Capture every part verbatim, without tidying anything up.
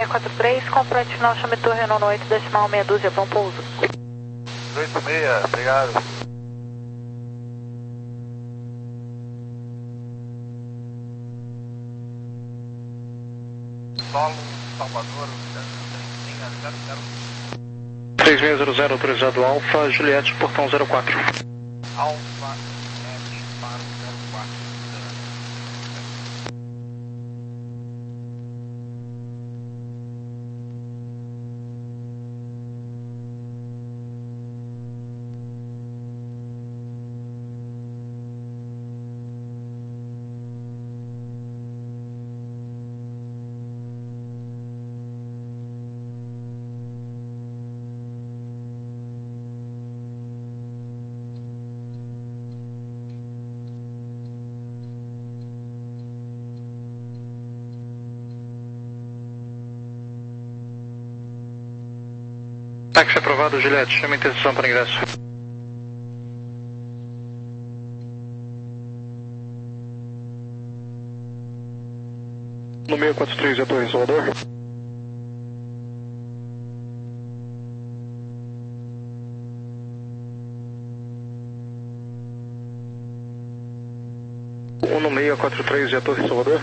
quatro três, complete final, chame torre nono oito, decimal meia dúzia, bom pouso. oito seis, obrigado. Solo, Salvador, três seis zero zero, autorizado Alfa, Juliette, portão zero quatro. Alfa, L para o zero quatro. Táxi aprovado, Juliette, chama a interseção para ingresso. No seis quatro três, é Torre Salvador. um no seis quatro três, é Torre Salvador.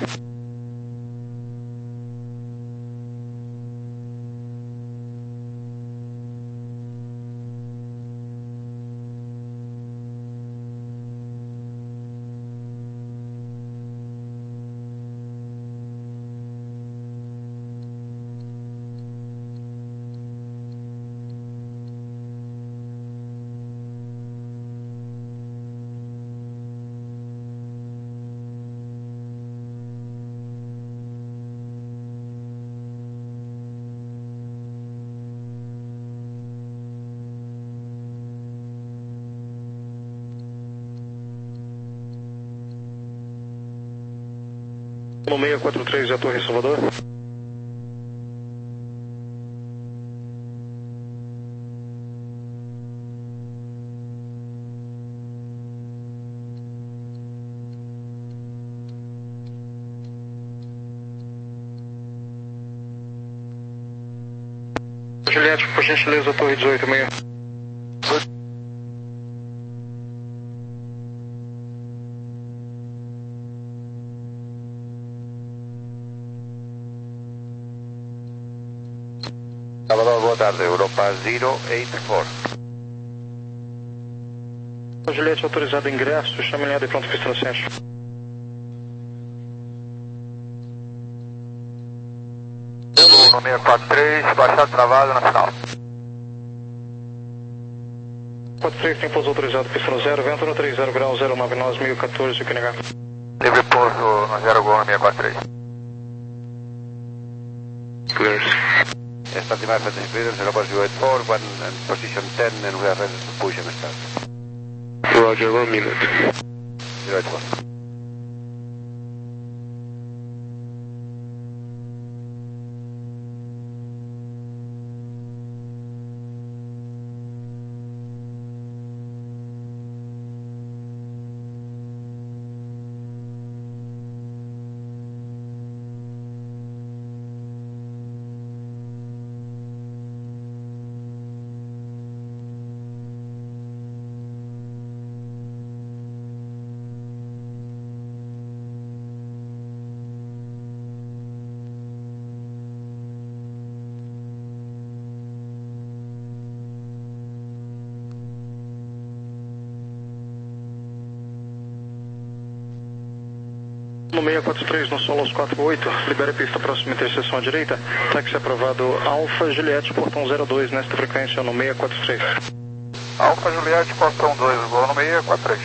No seis quatro três, é Torre Salvador. Juliette, por gentileza, Torre dezoito e meio. Salvador, boa tarde, Europa zero oito quatro. Juliette, autorizado ingresso, chame linha de pronto pista no centro. No seis quatro três, baixado travado na final. quatro três tem pouso autorizado, pista no zero, vento no trinta graus, zero nove nós, mil e quatorze, Q N H. Livre pouso no zero gol no seis quatro três. Clears. Esta última vez despedido, zero zero oito quatro, one and position ten, and we are ready to push and start. Roger, one minute. zero oito quatro. No seis quatro três, no solo aos quatro oito, libera a pista próxima interseção à direita. Táxi aprovado Alfa Juliette, portão zero dois, nesta frequência no seis quatro três. Alfa Juliette, portão dois, voo no seis quatro três.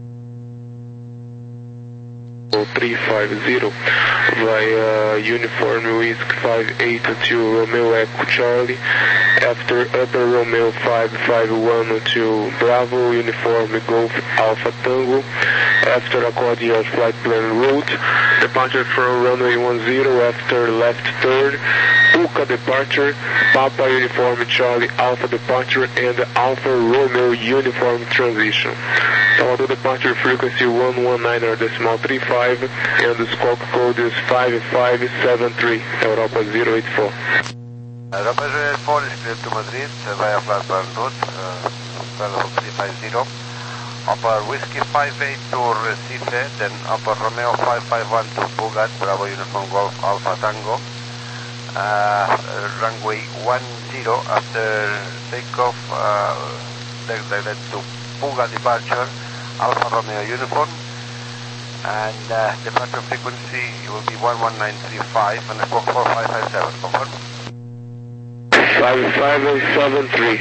three five zero via Uniform Whisk five eight to Romeo Echo Charlie, after Upper Romeo five five one to Bravo Uniform Golf Alpha Tango, after according your flight plan route, Departure from runway one zero after left third, Puka departure, Papa Uniform Charlie Alpha departure and Alpha Romeo Uniform transition. Salvador departure frequency one one nine decimal three five and the squawk code is five five seven three, Europa zero eight four. Europa zero eight four is clear to Madrid via flatband route, uh, Bravo three five zero. Upper Whiskey five eight to Recife, then Upper Romeo five five one to Pugat, Bravo Uniform Golf Alpha Tango. Uh, runway one zero after takeoff, uh, directed to Puga departure, Alpha Romeo Uniform. And uh, departure frequency will be one one nine three five and the squawk four five five seven, confirm? five five seven three.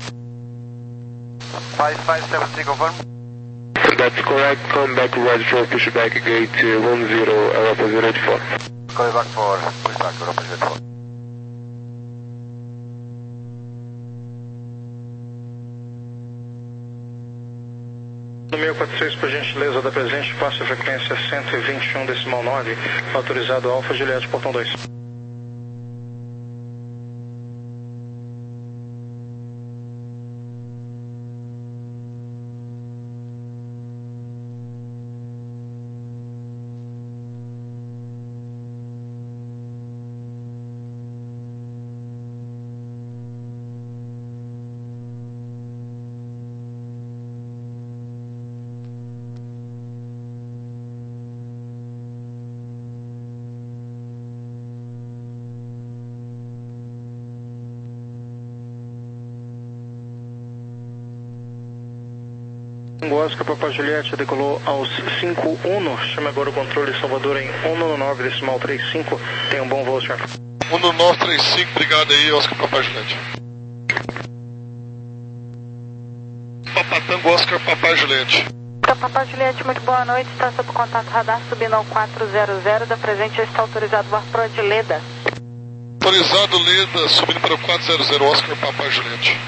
five five seven three, confirm? That's correct. Come back right for pushback gate uh, one zero, Europa zero eight four. Coming back for pushback, Europa zero eight four. No mil e quatrocentos e seis, por gentileza, da presente, passe a frequência cento e vinte e um decimal nove, autorizado Alfa Juliette, portão dois. Oscar Papa Juliette decolou aos cinco um, chame agora o controle Salvador em um nove decimal trinta e cinco, tenha um bom voo, senhor. um nove três cinco, obrigado aí, Oscar Papa Juliette. Papa Tango, Oscar Papa Juliette. Papa Juliette, muito boa noite, está sob contato radar subindo ao quatrocentos, da presente já está autorizado o vapor de Leda. Autorizado Leda, subindo para o quatrocentos, Oscar Papa Juliette.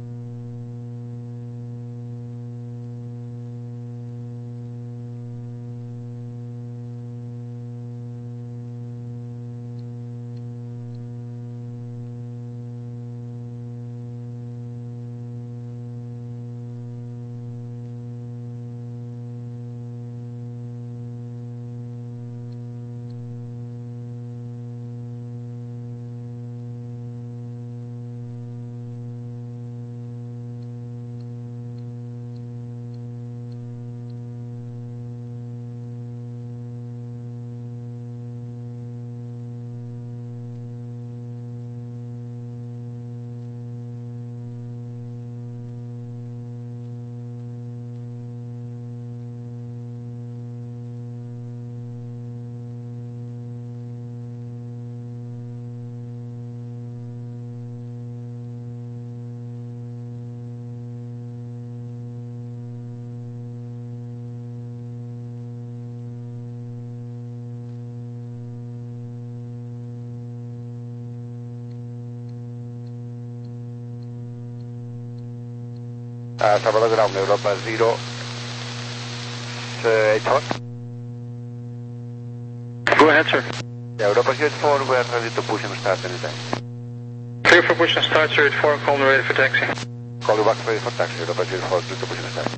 Uh, Salvador ground, Europa zero eight four. Go ahead, sir. Yeah, Europa zero eight four, we are ready to push and start anytime. Clear for push and start, zero eight four, call me ready for taxi. Call you back ready for taxi, Europa zero eight four, ready to push and start.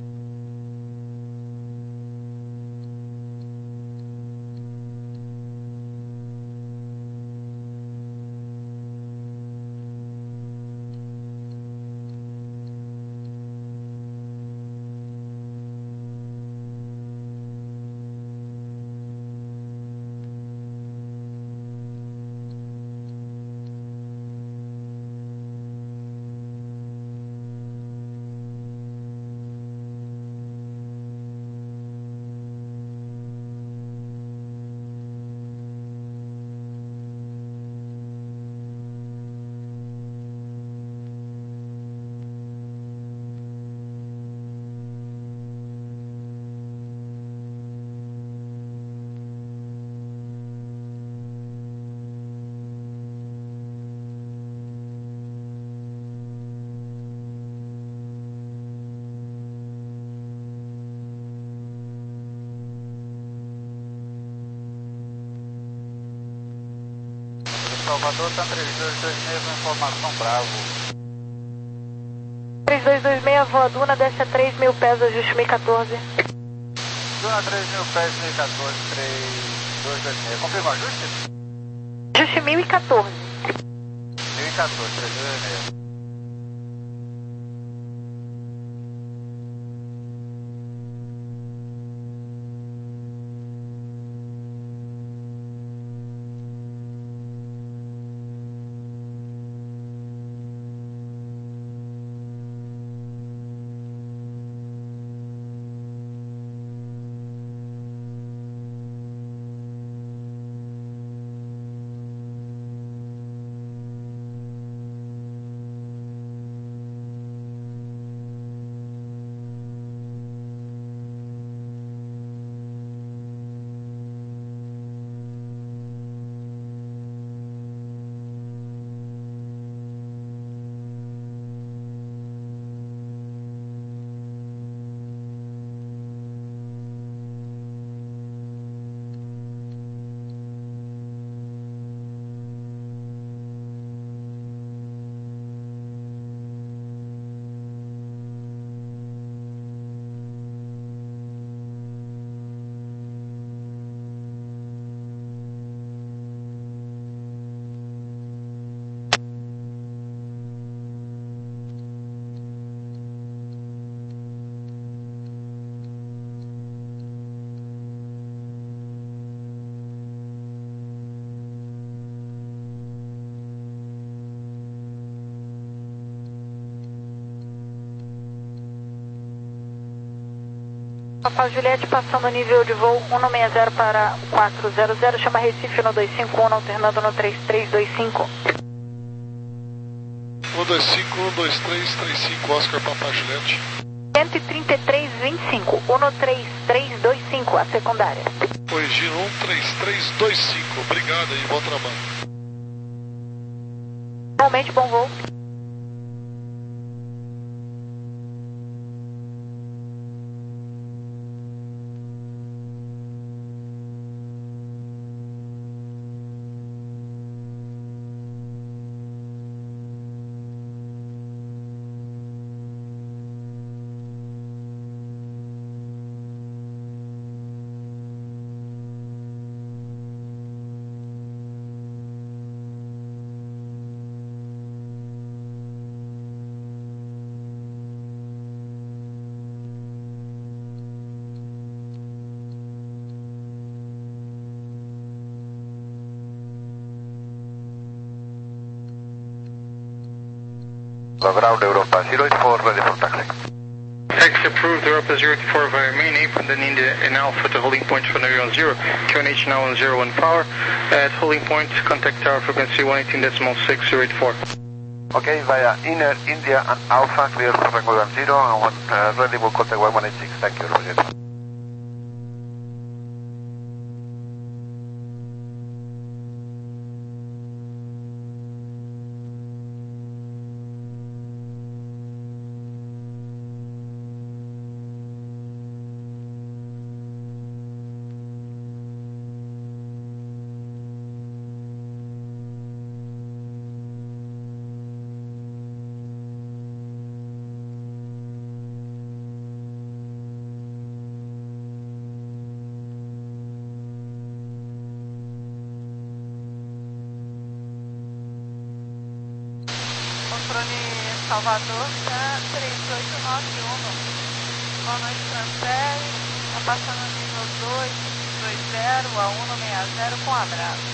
Salvador, tá três dois dois seis, informação Bravo. três dois dois seis, voa Duna, desce a três mil pés, ajuste mil e quatorze. Duna três mil pés, mil e quatorze, três dois dois seis. Confirma o ajuste? Ajuste mil e quatorze. mil e quatorze, três dois dois seis. Papa Juliette passando nível de voo um nove zero para quatro zero zero, chama Recife no dois cinco um, alternando no três três dois cinco. um dois cinco, um dois três três cinco, Oscar Papa Juliette. cento e trinta e três vinte e cinco, um três três dois cinco, a secundária. Corrigindo um três três dois cinco, obrigado e bom trabalho. Realmente bom voo. Ground Europa zero eight four, ready for taxi. Taxi approved, Europa zero eight four via main apron, then India and Alpha to holding point for Navy on zero, Q N H now on zero one power. At holding point, contact tower frequency one eighteen decimal six zero eight four. Okay, via Inner India and Alpha, clear for Tango one zero, and when uh, ready we'll contact one one eight six, thank you, Roger. Salvador, tá três oito nove um. Boa noite, Transfer. Tá passando nível dois dois zero a um seis zero com abraço.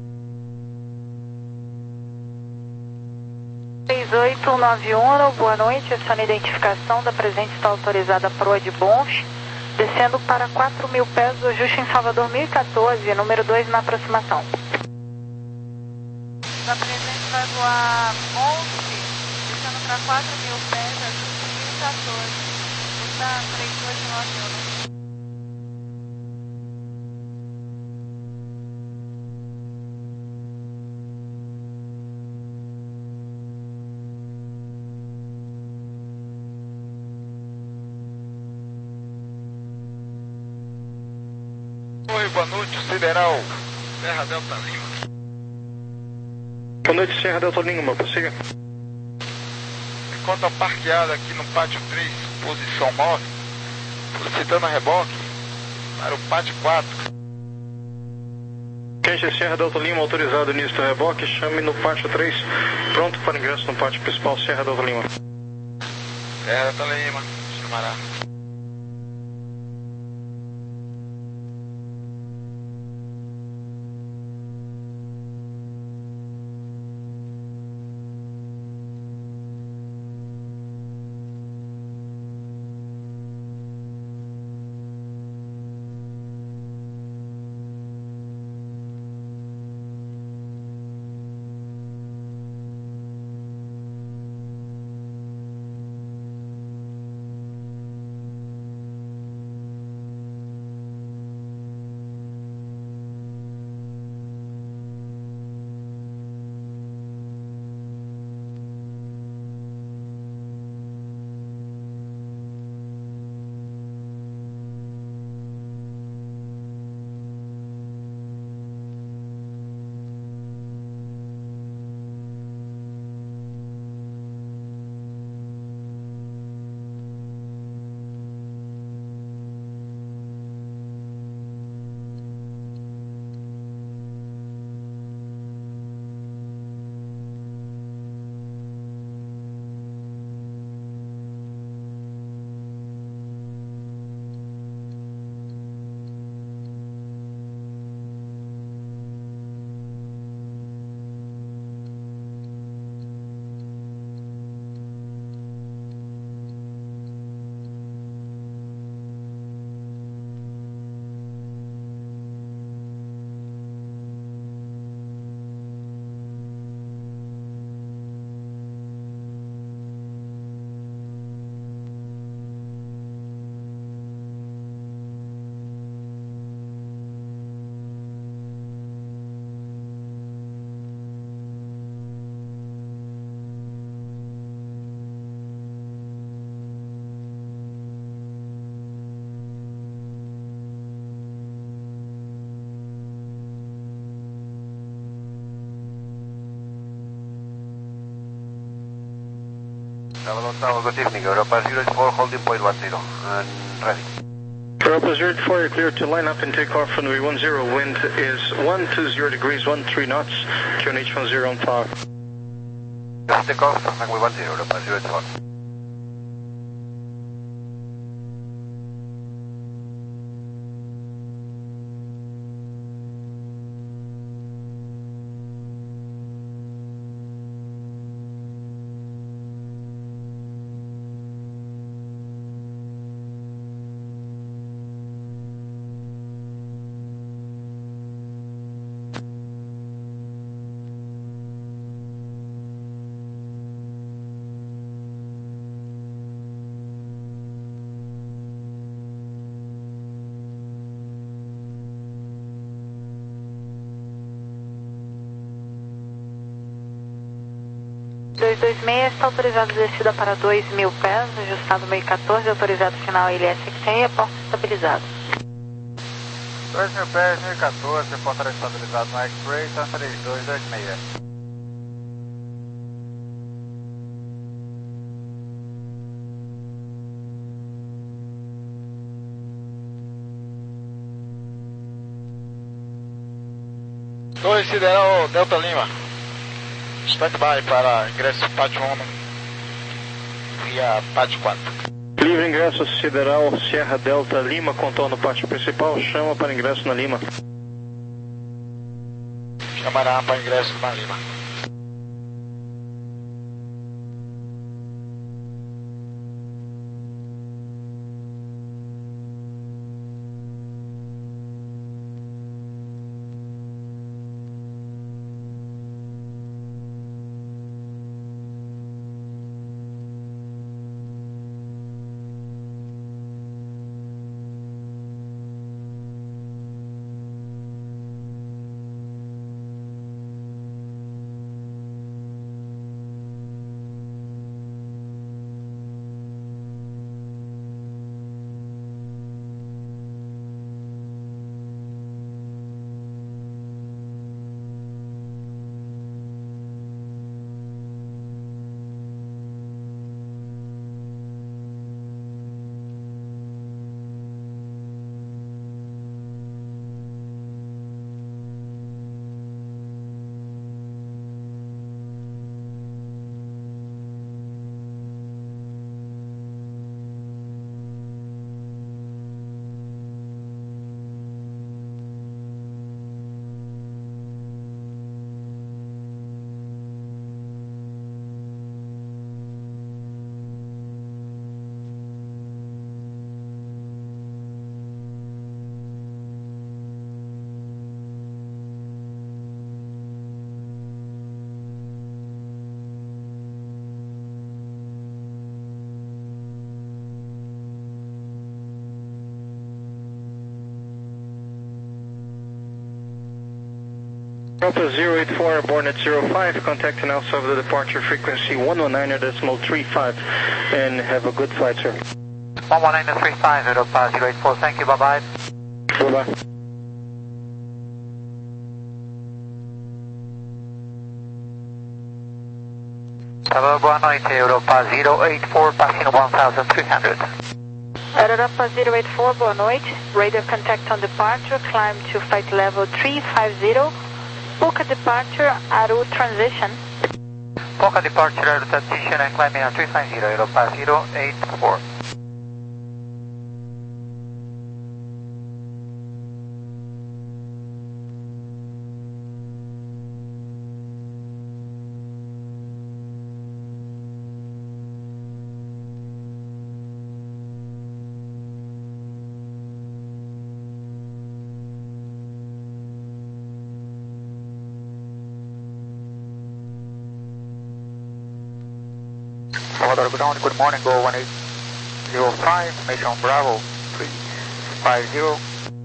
três oito nove um, boa noite. Essa identificação da presente está autorizada para o Adbonf. Descendo para quatro mil pés, o ajuste em Salvador mil e quatorze, número dois na aproximação. Da presente vai voar onze. Para quatro mil pés, ajuste mil e quatorze. Está três oito nove um. Oi, boa noite, Sideral, Terra Delta Lima. Boa noite, Serra Delta Lima, prossiga. Enquanto a parqueada aqui no pátio três, posição nove, solicitando a reboque para o pátio quatro. Quente Serra Delta Lima, autorizado início do reboque, chame no pátio três, pronto para ingresso no pátio principal Serra Delta Lima. Serra Delta Lima, chamará. Salvador Tower, good evening. Europa zero eight four, holding point one zero, and ready. Europa zero eight four, you're clear to line up and take off runway one zero. Wind is one two zero degrees, one three knots, Q N H one zero on power. Just take off, runway one zero, Europa zero eight four. dois dois seis está autorizado descida para dois mil pés, ajustado meio quatorze, autorizado final L S X T, porta estabilizado. dois mil pés, mil e quatorze, porta estabilizado no X-Ray, tá três dois dois seis. Torre Sideral Delta Lima, stand-by para ingresso pátio um via pátio quatro. Livre ingresso Sideral Serra Delta Lima, contorno pátio principal, chama para ingresso na Lima. Chamará para ingresso na Lima. Delta zero eight four, born at zero five, contacting also of the departure frequency one one nine decimal three five, and have a good flight, sir. one one nine three five, Europa zero eight four, thank you, bye-bye. Bye-bye. Tower, boa noite, Europa zero eight four, passing one thousand three hundred. Europa zero eight four, boa noite. Radar contact on departure, climb to flight level three five zero. Puka departure, Aru transition. Puka departure, Aru transition, and climbing on three five zero, Europa zero eight four. Salvador ground, good morning, go one eight zero five, Mission Bravo three five zero.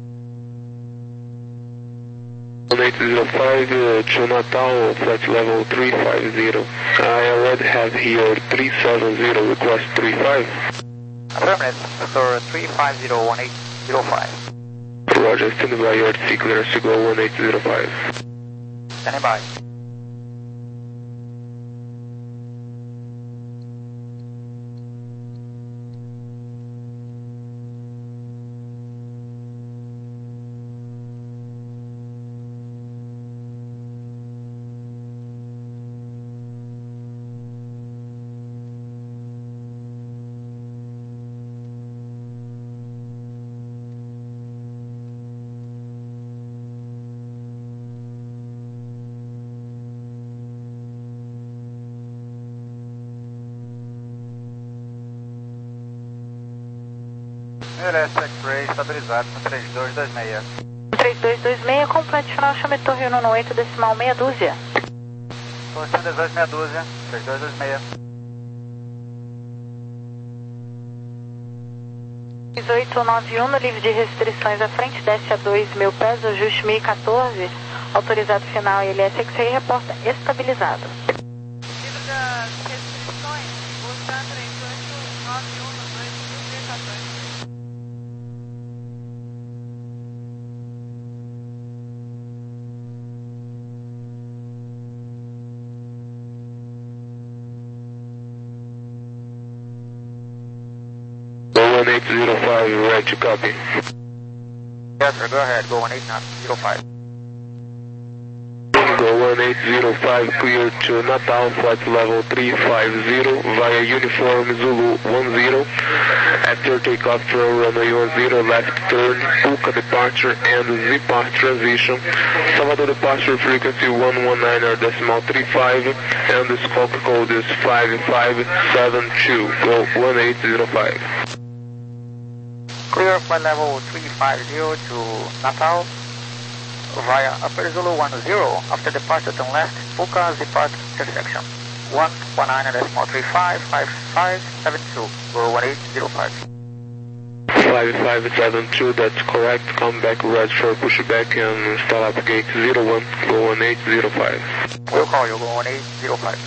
one eight zero five uh, to Natal, flight level three five zero. I already have here three seven zero, request three five. Affirmative, Victor three five zero one eight zero five. Roger, stand by, your C clearance to go one eight zero five. Standing by. Everest X-Ray, estabilizado com três dois dois seis. três dois dois seis, complete final, chame Torre uno oito, decimal meia dúzia. Torre cento e dezoito, meia dúzia, três dois dois seis. três oito nove um, no livre de restrições à frente, desce a dois mil pés, ajuste mil e quatorze, autorizado final I L S X-Ray, reporta estabilizado. Livre das restrições, Busan três oito nove um, no dois mil e quatorze. one eight zero five, right to copy. Yes, sir, go ahead, go one eight zero five. Go one eight zero five, clear to Natal, flight level three five zero, via uniform Zulu one zero. After takeoff from runway one zero, left turn, Puka departure and Z-path transition. Salvador departure frequency one one nine decimal three five, and the squawk code is five five seven two. Go one eight zero five. Clear flight level three five zero to Natal via Upper Zulu one zero. After departure turn left, Puka Z-path intersection. one one nine decimal three five, five five seven two. Go one eight zero five. five five seven two, that's correct. Come back right for pushback and start up gate zero one, go one eight zero five. We'll call you, go one eight zero five.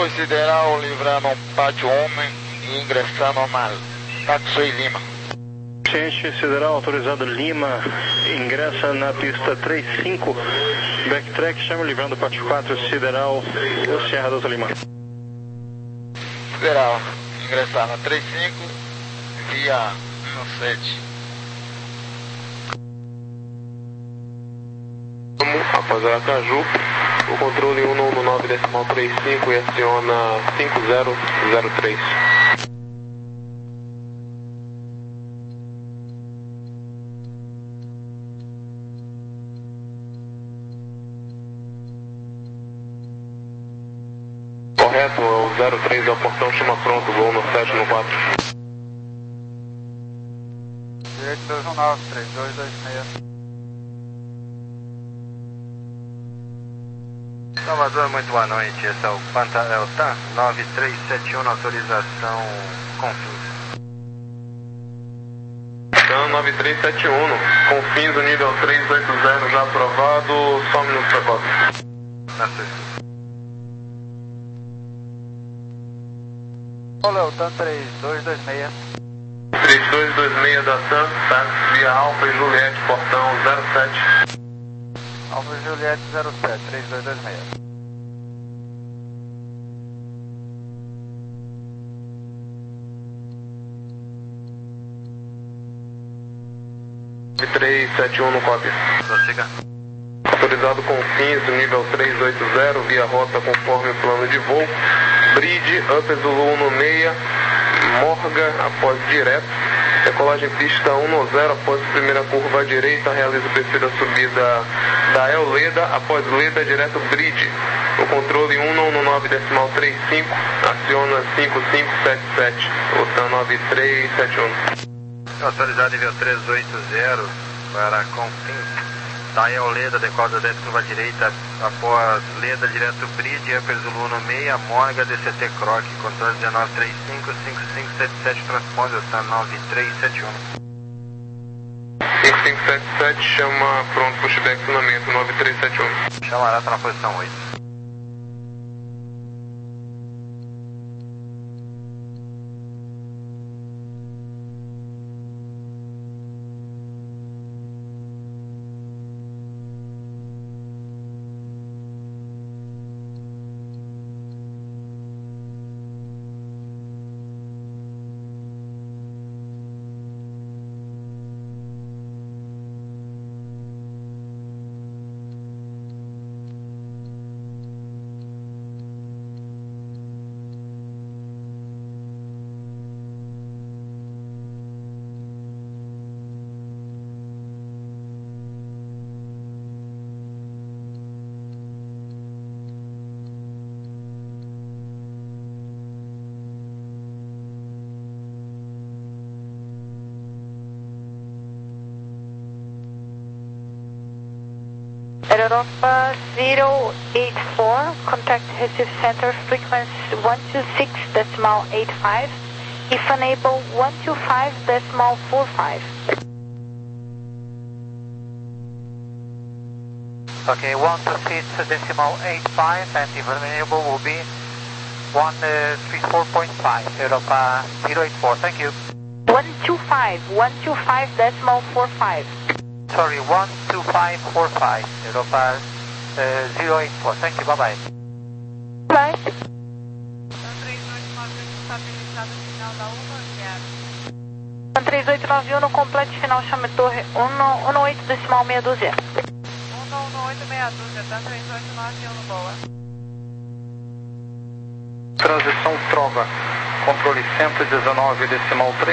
dois Sideral, livrando um pátio homem e ingressar normal. Taxi Lima. Ciente Sideral, autorizado Lima, ingressa na pista trinta e cinco, backtrack, chama livrando pátio quatro, Sideral, Sierra Delta Lima. Sideral, ingressar na trinta e cinco, via um sete. Após Aracaju, o controle um nove nove decimal trinta e cinco e aciona cinco zero zero três. Correto, o zero três é o portão, chama pronto, voo no sete no quatro. Direito dois um nove, três dois dois seis. Salvador, muito boa noite. Esse é o Panta, é o T A M nove três sete um, autorização Confins. T A M nove três sete um, Confins, o nível três oito zero já aprovado, só um minuto para volta. Olá, o T A M três dois dois seis. três dois dois seis da T A M, táxi via Alfa e Juliette, portão zero sete. Alfa e Juliette zero sete, três dois dois seis. três sete um no cópia. Prossiga. Autorizado Confins, nível três oito zero, via rota conforme o plano de voo. Bridge, Upper Zulu um seis, Morga após direto. Decolagem pista um zero, após a primeira curva à direita, realiza o P C da subida da El Leda, após Leda, direto Bridge. O controle um nove decimal trinta e cinco, aciona cinco cinco sete sete, o T A M nove três sete um. Autorizado nível três oito zero para Confins. Da El Leda, decola da dez curva à direita, após Leda, direto Bridge, Upper Zulu um seis, Morga, D C T Croc, controle dezenove trinta e cinco, cinco cinco sete sete, transponder, o T A M nove três sete um. cinco cinco sete sete, chama pronto, pushback, funcionamento, nove três sete um. Chamará, está na posição oito. Europa zero eight four, contact Recife Center, frequency one two six decimal eight five, if unable one two five decimal four five. Okay, one two six decimal eight five, and if unable will be one three four point five, Europa zero eight four, thank you. one two five, one two five decimal four five. Sorry, one two five four five, Europa uh, zero eight four, thank you, bye bye. Bye. três oito nove um no complete final, chame torre um um oito decimal meia dúzia. um um oito meia dúzia, tá? três oito nove um no boa. Transição Trova, controle cento e dezenove decimal três.